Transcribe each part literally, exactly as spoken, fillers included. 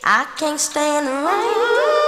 I can't stand the rain.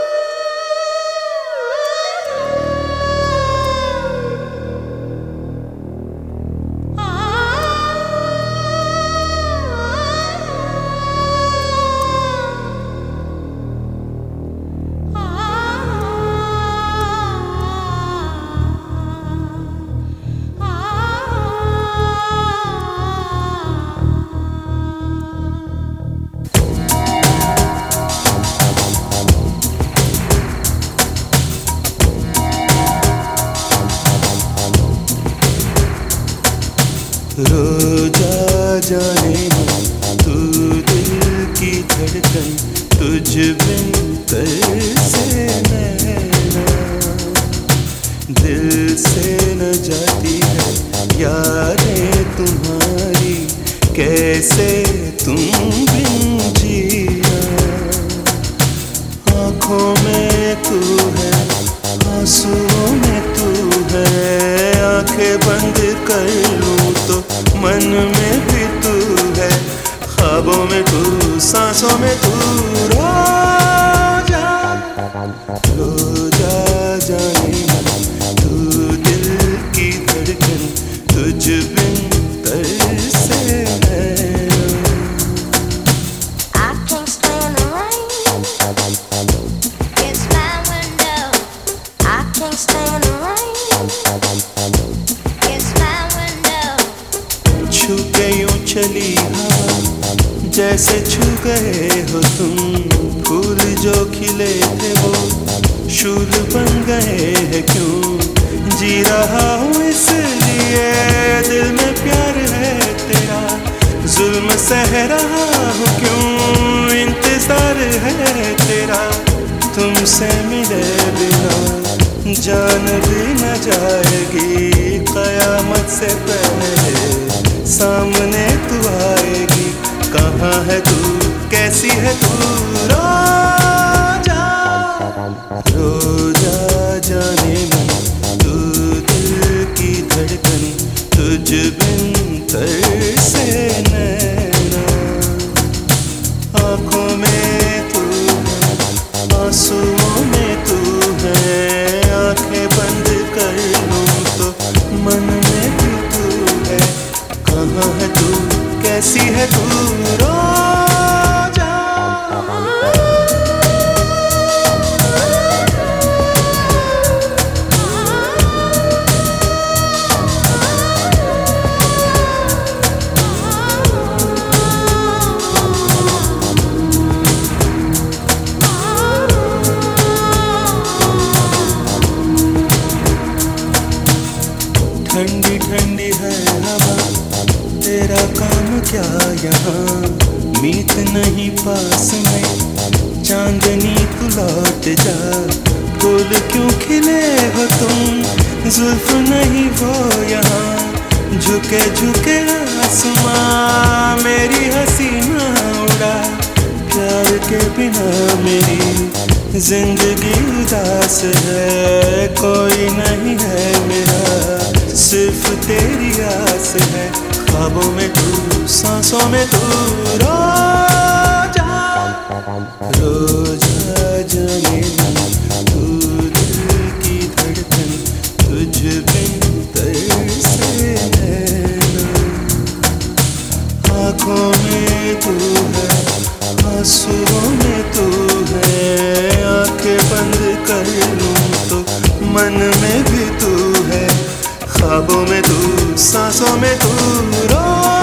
रोजा जाने मन तू दिल की धड़कन, तुझ बिन तरसे नैना, दिल से न जाती है यादें तुम्हारी, कैसे तुम बिन जीना। आँखों में तू है, आंसुओं में तू है, आंखें बंद कर लूं तो मन में भी तू है, ख्वाबों में तू, सांसों में तू। रोजा रोजा जाने मन तू दिल की धड़कन, तुझ बिन तरसे नैना। I can't stand the rain. It's my window. I can't stand the rain. It's my window. छू के यूं चली हवा, जैसे छू गए हो तुम, फूल जो खिले थे वो शूल बन गए हैं क्यों। जी रहा हूँ इसलिए दिल में प्यार है तेरा, जुल्म सह रहा हूँ क्यों, इंतजार है तेरा। तुमसे मिले बिना जान भी न जाएगी, कयामत से पहले सामने तू आएगी। कहाँ है तू, कैसी है तू। रोजा रोजा जाने मन तू दिल की धड़कन, तुझ बिन तरसे नैना। आँखों में तू है, आंसुओं में तू है, आंखें बंद कर लूं तो मन में भी तू है। कहाँ है तू, कैसी है तू। रोजा ठंडी ठंडी है हवा, तेरा काम क्या यहाँ, मीत नहीं पास में, चांदनी तू लौट जा। फूल क्यों खिले हो तुम, जुल्फ नहीं वो यहाँ, झुके झुके आसमां मेरी हसीना उड़ा। प्यार के बिना मेरी जिंदगी उदास है, कोई नहीं है मेरा, सिर्फ तेरी आस है। ख्वाबों में तू, सांसों में तू। रोजा रोजा जाने मन तू दिल की धड़कन, तुझ बिन तरसे नैना। आँखों में तू है, आंसुओं में तू है, आंखें बंद कर लूं तो मन में भी तू है, ख्वाबों में तू, सांसों में तू। रो